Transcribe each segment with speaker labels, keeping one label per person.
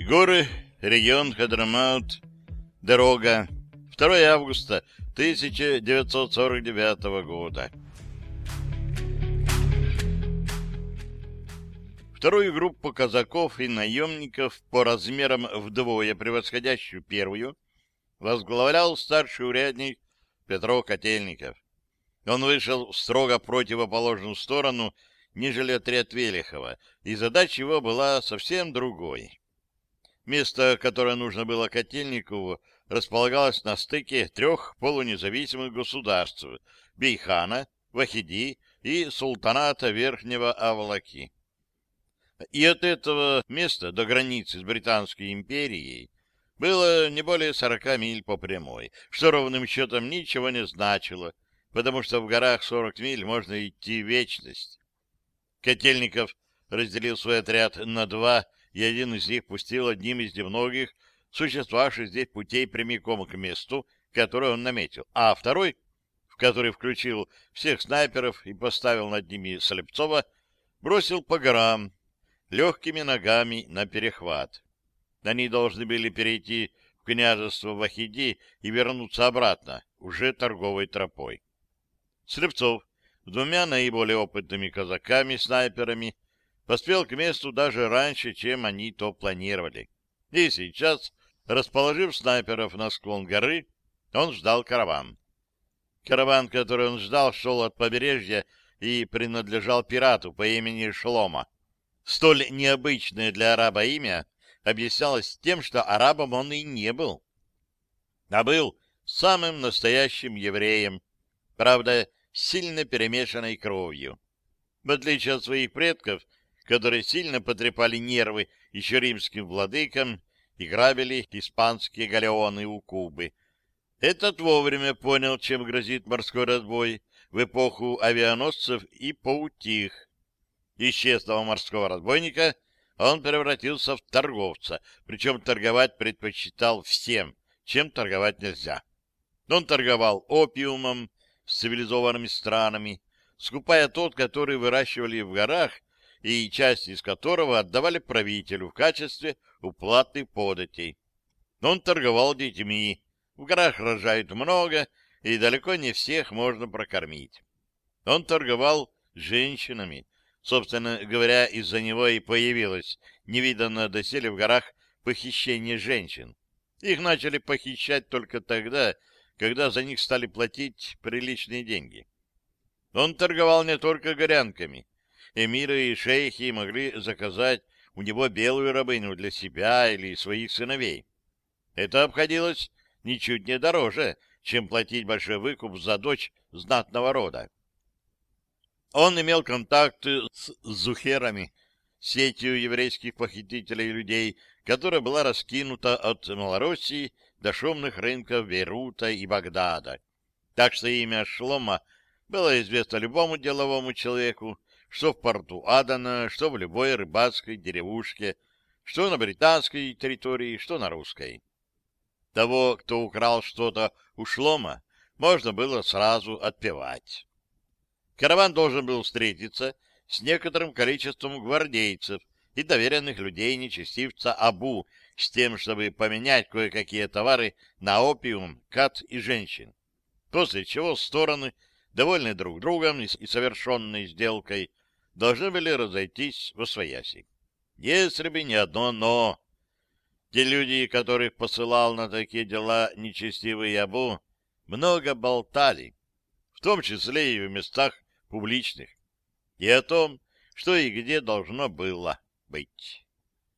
Speaker 1: Горы, регион Хадрамаут, дорога. 2 августа 1949 года. Вторую группу казаков и наемников, по размерам вдвое превосходящую первую, возглавлял старший урядник Петро Котельников. Он вышел в строго противоположную сторону, нежели отряд Велихова, и задача его была совсем другой. Место, которое нужно было Котельникову, располагалось на стыке 3 полунезависимых государств — Бейхана, Вахиди и Султаната Верхнего Авлаки. И от этого места до границы с Британской империей было не более 40 миль по прямой, что ровным счетом ничего не значило, потому что в горах 40 миль можно идти в вечность. Котельников разделил свой отряд на 2, и один из них пустил одним из немногих существовавших здесь путей прямиком к месту, которое он наметил, а второй, в который включил всех снайперов и поставил над ними Слепцова, бросил по горам легкими ногами на перехват. Они должны были перейти в княжество Вахиди и вернуться обратно, уже торговой тропой. Слепцов с 2 наиболее опытными казаками-снайперами поспел к месту даже раньше, чем они то планировали. И сейчас, расположив снайперов на склон горы, он ждал караван. Караван, который он ждал, шел от побережья и принадлежал пирату по имени Шлома. Столь необычное для араба имя объяснялось тем, что арабом он и не был, а был самым настоящим евреем, правда, сильно перемешанной кровью. В отличие от своих предков, которые сильно потрепали нервы еще римским владыкам и грабили испанские галеоны у Кубы, этот вовремя понял, чем грозит морской разбой в эпоху авианосцев, и поутих. Из честного морского разбойника он превратился в торговца, причем торговать предпочитал всем, чем торговать нельзя. Он торговал опиумом с цивилизованными странами, скупая тот, который выращивали в горах, и часть из которого отдавали правителю в качестве уплаты податей. Он торговал детьми. В горах рожают много, и далеко не всех можно прокормить. Он торговал женщинами. Собственно говоря, из-за него и появилось невиданное доселе в горах похищение женщин. Их начали похищать только тогда, когда за них стали платить приличные деньги. Он торговал не только горянками. Эмиры и шейхи могли заказать у него белую рабыню для себя или своих сыновей. Это обходилось ничуть не дороже, чем платить большой выкуп за дочь знатного рода. Он имел контакты с зухерами, сетью еврейских похитителей людей, которая была раскинута от Малороссии до шумных рынков Бейрута и Багдада. Так что имя Шлома было известно любому деловому человеку, что в порту Адана, что в любой рыбацкой деревушке, что на британской территории, что на русской. Того, кто украл что-то у Шлома, можно было сразу отпевать. Караван должен был встретиться с некоторым количеством гвардейцев и доверенных людей нечестивца Абу с тем, чтобы поменять кое-какие товары на опиум, кат и женщин. После чего стороны, довольные друг другом и совершенной сделкой, должны были разойтись восвояси. Если бы не одно «но». Те люди, которых посылал на такие дела нечестивый Абу, много болтали, в том числе и в местах публичных, и о том, что и где должно было быть.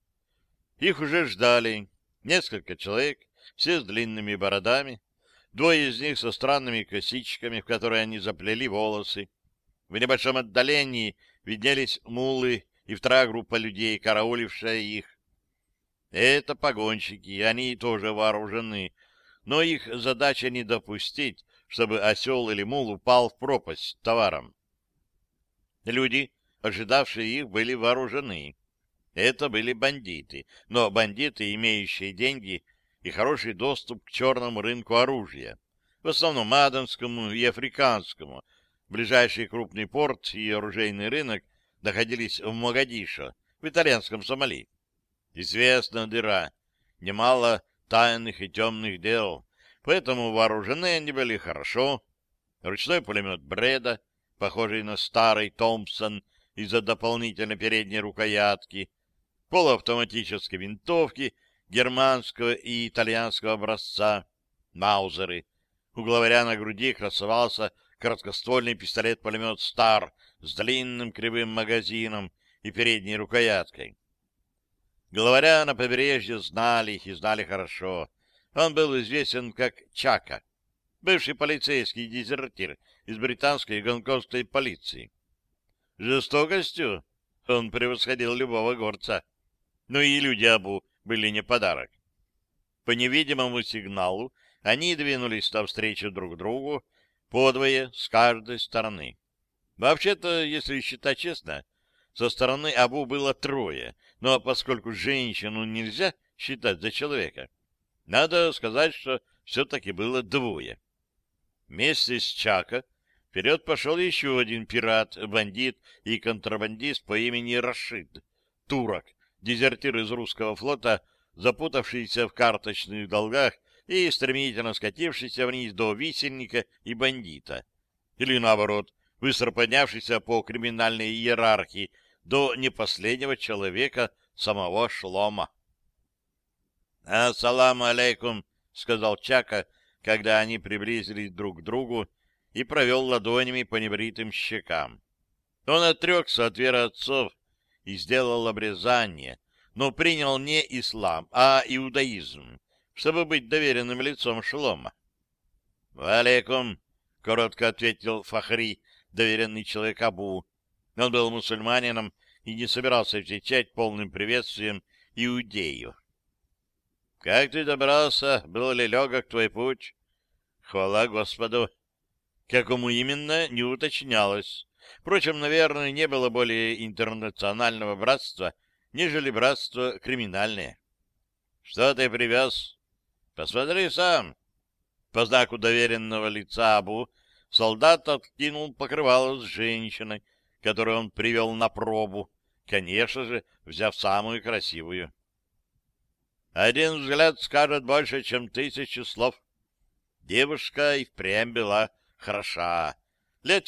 Speaker 1: Их уже ждали несколько человек, все с длинными бородами, 2 из них со странными косичками, в которые они заплели волосы. В небольшом отдалении виднелись муллы и 2 группа людей, караулившая их. Это погонщики, они тоже вооружены, но их задача не допустить, чтобы осел или мул упал в пропасть с товаром. Люди, ожидавшие их, были вооружены. Это были бандиты, но бандиты, имеющие деньги и хороший доступ к черному рынку оружия, в основном аденскому и африканскому. Ближайший крупный порт и оружейный рынок находились в Могадишо, в итальянском Сомали. Известна дыра, немало тайных и темных дел, поэтому вооружены они были хорошо. Ручной пулемет Бреда, похожий на старый Томпсон из-за дополнительной передней рукоятки, полуавтоматические винтовки германского и итальянского образца, маузеры. У главаря на груди красовался короткоствольный пистолет-пулемет «Стар» с длинным кривым магазином и передней рукояткой. Главаря на побережье знали и знали хорошо. Он был известен как Чака, бывший полицейский дезертир из британской и гонконгской полиции. Жестокостью он превосходил любого горца. Но и люди Абу были не подарок. По невидимому сигналу они двинулись навстречу друг другу, подвое с каждой стороны. Вообще-то, если считать честно, со стороны Абу было трое, но поскольку женщину нельзя считать за человека, надо сказать, что все-таки было двое. Вместе с Чака вперед пошел еще один пират, бандит и контрабандист по имени Рашид, турок, дезертир из русского флота, запутавшийся в карточных долгах и стремительно скатившийся вниз до висельника и бандита. Или, наоборот, быстро поднявшийся по криминальной иерархии до непоследнего человека, самого Шлома. «Ассаламу алейкум», — сказал Чака, когда они приблизились друг к другу, и провел ладонями по небритым щекам. Он отрекся от веры отцов и сделал обрезание, но принял не ислам, а иудаизм, чтобы быть доверенным лицом Шлома. «Валейкум», — коротко ответил Фахри, доверенный человек Абу. Он был мусульманином и не собирался встречать полным приветствием иудею. «Как ты добрался? Был ли легок твой путь?» «Хвала Господу!» Какому именно, не уточнялось. Впрочем, наверное, не было более интернационального братства, нежели братство криминальное. «Что ты привез?» «Посмотри сам». По знаку доверенного лица Абу солдат откинул покрывало с женщиной, которую он привел на пробу, конечно же, взяв самую красивую. Один взгляд скажет больше, чем 1000 слов. Девушка и впрямь была хороша. Лет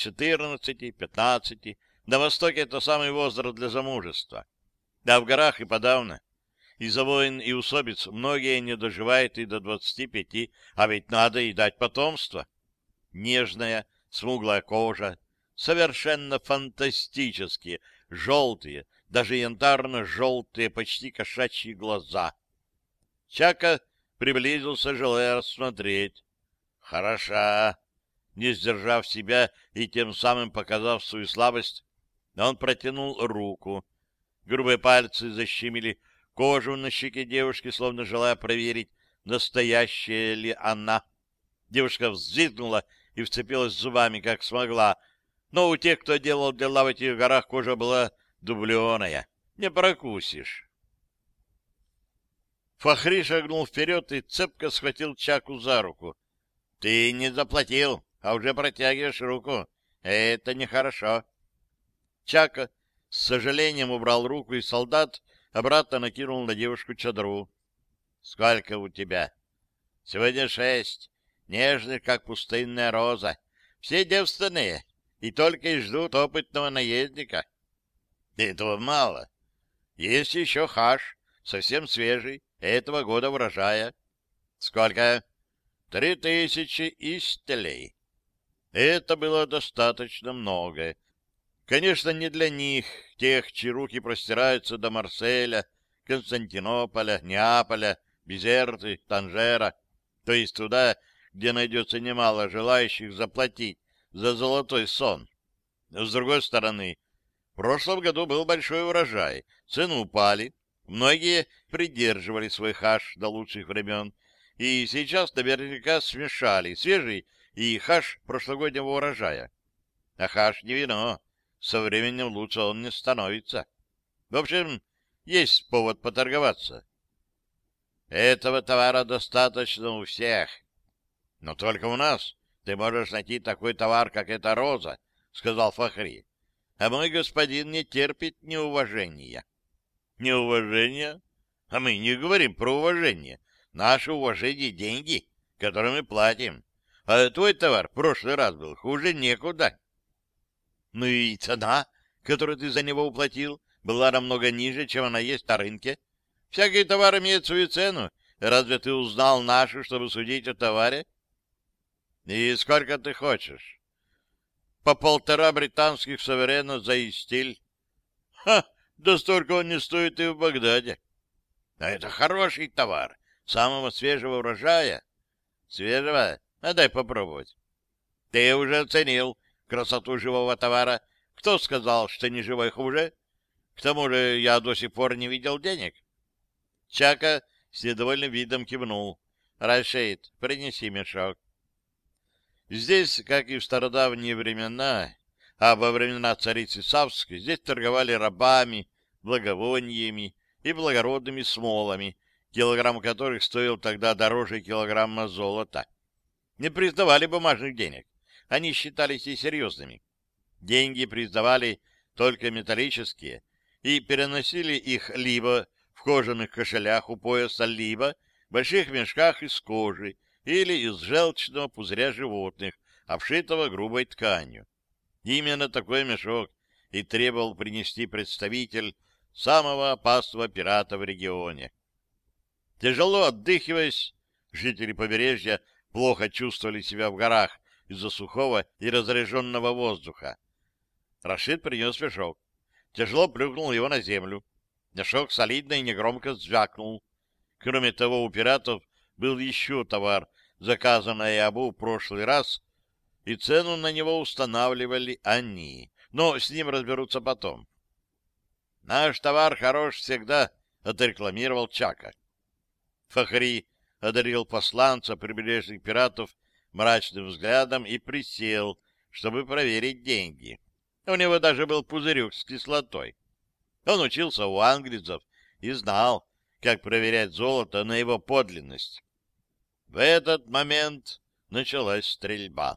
Speaker 1: 14-15. На Востоке это самый возраст для замужества. А в горах и подавно. Из-за войн и усобиц многие не доживают и до 25, а ведь надо и дать потомство. Нежная, смуглая кожа, совершенно фантастические, желтые, даже янтарно-желтые, почти кошачьи глаза. Чака приблизился, желая рассмотреть. Хороша. Не сдержав себя и тем самым показав свою слабость, он протянул руку. Грубые пальцы защемили кожу на щеке девушки, словно желая проверить, настоящая ли она. Девушка взвизгнула и вцепилась зубами, как смогла, но у тех, кто делал дела в этих горах, кожа была дубленая. Не прокусишь. Фахри шагнул вперед и цепко схватил Чаку за руку. — Ты не заплатил, а уже протягиваешь руку. Это нехорошо. Чака с сожалением убрал руку, и солдат обратно накинул на девушку чадру. — Сколько у тебя? — Сегодня 6. Нежных, как пустынная роза. Все девственные, и только и ждут опытного наездника. — Этого мало. Есть еще хаш, совсем свежий, этого года урожая. — Сколько? 3000 истлей. Это было достаточно много. Конечно, не для них, тех, чьи руки простираются до Марселя, Константинополя, Неаполя, Бизерты, Танжера, то есть туда, где найдется немало желающих заплатить за золотой сон. С другой стороны, в прошлом году был большой урожай, цены упали, многие придерживали свой хаш до лучших времен, и сейчас наверняка смешали свежий и хаш прошлогоднего урожая. А хаш не вино, со временем лучше он не становится. В общем, есть повод поторговаться. Этого товара достаточно у всех. Но только у нас ты можешь найти такой товар, как эта роза, — сказал Фахри. А мой господин не терпит неуважения. Неуважения? А мы не говорим про уважение. Наше уважение — деньги, которые мы платим. А твой товар в прошлый раз был хуже некуда. Ну и цена, которую ты за него уплатил, была намного ниже, чем она есть на рынке. Всякий товар имеет свою цену. Разве ты узнал нашу, чтобы судить о товаре? И сколько ты хочешь? По 1,5 британских суверена за истиль. Ха! Да столько он не стоит и в Багдаде. А это хороший товар, самого свежего урожая. Свежего? А дай попробовать. Ты уже оценил красоту живого товара. Кто сказал, что не живой хуже? К тому же я до сих пор не видел денег. Чака с недовольным видом кивнул. Рашид, принеси мешок. Здесь, как и в стародавние времена, а во времена царицы Савской, здесь торговали рабами, благовониями и благородными смолами, килограмм которых стоил тогда дороже килограмма золота. Не признавали бумажных денег. Они считались и серьезными. Деньги признавали только металлические и переносили их либо в кожаных кошелях у пояса, либо в больших мешках из кожи или из желчного пузыря животных, обшитого грубой тканью. Именно такой мешок и требовал принести представитель самого опасного пирата в регионе. Тяжело отдыхаясь, жители побережья плохо чувствовали себя в горах из-за сухого и разряженного воздуха. Рашид принес мешок. Тяжело плюхнул его на землю. Мешок солидно и негромко звякнул. Кроме того, у пиратов был еще товар, заказанный Абу в прошлый раз, и цену на него устанавливали они. Но с ним разберутся потом. «Наш товар хорош всегда», — отрекламировал Чака. Фахри одарил посланца прибрежных пиратов мрачным взглядом и присел, чтобы проверить деньги. У него даже был пузырек с кислотой. Он учился у английцев и знал, как проверять золото на его подлинность. В этот момент началась стрельба.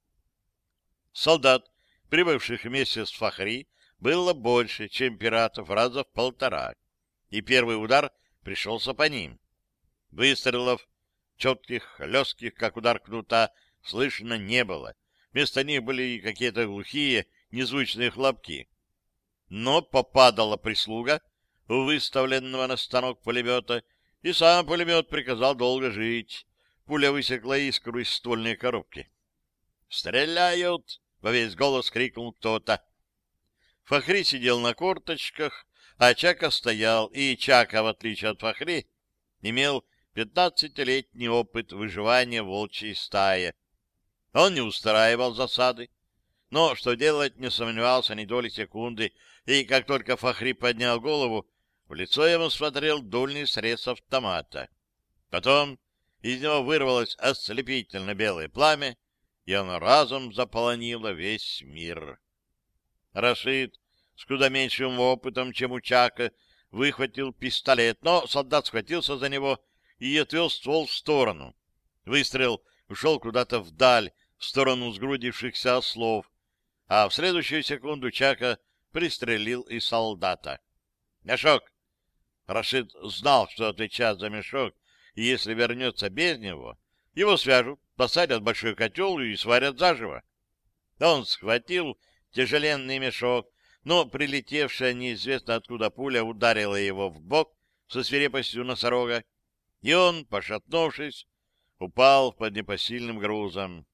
Speaker 1: Солдат, прибывших вместе с Фахри, было больше, чем пиратов, раза в 1,5, и первый удар пришелся по ним. Выстрелов, четких, хлестких, как удар кнута, слышно не было. Вместо них были какие-то глухие, незвучные хлопки. Но попадала прислуга у выставленного на станок пулемета, и сам пулемет приказал долго жить. Пуля высекла искру из ствольной коробки. «Стреляют!» — во весь голос крикнул кто-то. Фахри сидел на корточках, а Чака стоял, и Чака, в отличие от Фахри, имел 15-летний опыт выживания в волчьей стае. Он не устраивал засады, но что делать, не сомневался ни доли секунды, и как только Фахри поднял голову, в лицо ему смотрел дульный срез автомата. Потом из него вырвалось ослепительно белое пламя, и оно разом заполонило весь мир. Рашид, с куда меньшим опытом, чем у Чака, выхватил пистолет, но солдат схватился за него и отвел ствол в сторону. Выстрел ушел куда-то вдаль, в сторону сгрудившихся ослов, а в следующую секунду Чака пристрелил и солдата. «Мешок!» Рашид знал, что отвечает за мешок, и если вернется без него, его свяжут, посадят в большой котел и сварят заживо. Он схватил тяжеленный мешок, но прилетевшая неизвестно откуда пуля ударила его в бок со свирепостью носорога, и он, пошатнувшись, упал под непосильным грузом.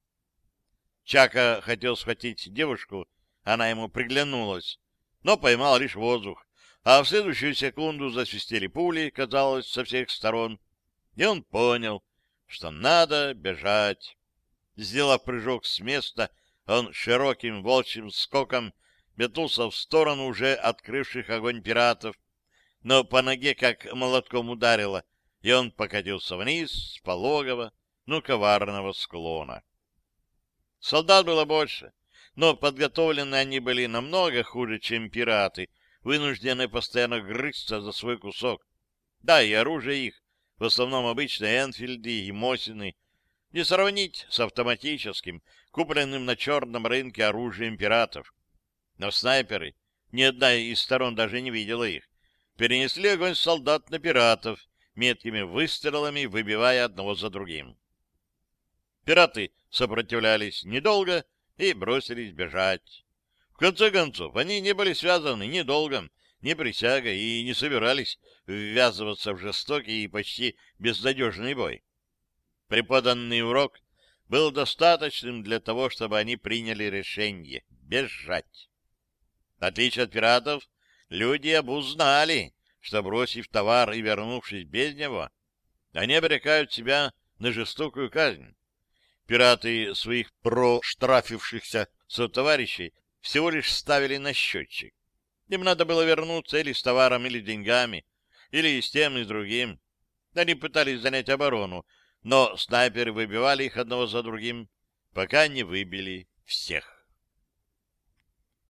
Speaker 1: Чака хотел схватить девушку, она ему приглянулась, но поймал лишь воздух, а в следующую секунду засвистели пули, казалось, со всех сторон, и он понял, что надо бежать. Сделав прыжок с места, он широким волчьим скоком метнулся в сторону уже открывших огонь пиратов, но по ноге как молотком ударило, и он покатился вниз с пологого, но коварного склона. Солдат было больше, но подготовлены они были намного хуже, чем пираты, вынужденные постоянно грызться за свой кусок. Да, и оружие их, в основном обычные Энфилды и Мосины, не сравнить с автоматическим, купленным на черном рынке оружием пиратов. Но снайперы, ни одна из сторон даже не видела их, перенесли огонь солдат на пиратов, меткими выстрелами выбивая одного за другим. Пираты сопротивлялись недолго и бросились бежать. В конце концов, они не были связаны ни долгом, ни присягой и не собирались ввязываться в жестокий и почти безнадежный бой. Преподанный урок был достаточным для того, чтобы они приняли решение бежать. В отличие от пиратов, люди обузнали, что, бросив товар и вернувшись без него, они обрекают себя на жестокую казнь. Пираты своих проштрафившихся сотоварищей всего лишь ставили на счетчик. Им надо было вернуться или с товаром, или с деньгами, или с тем, и с другим. Они пытались занять оборону, но снайперы выбивали их одного за другим, пока не выбили всех.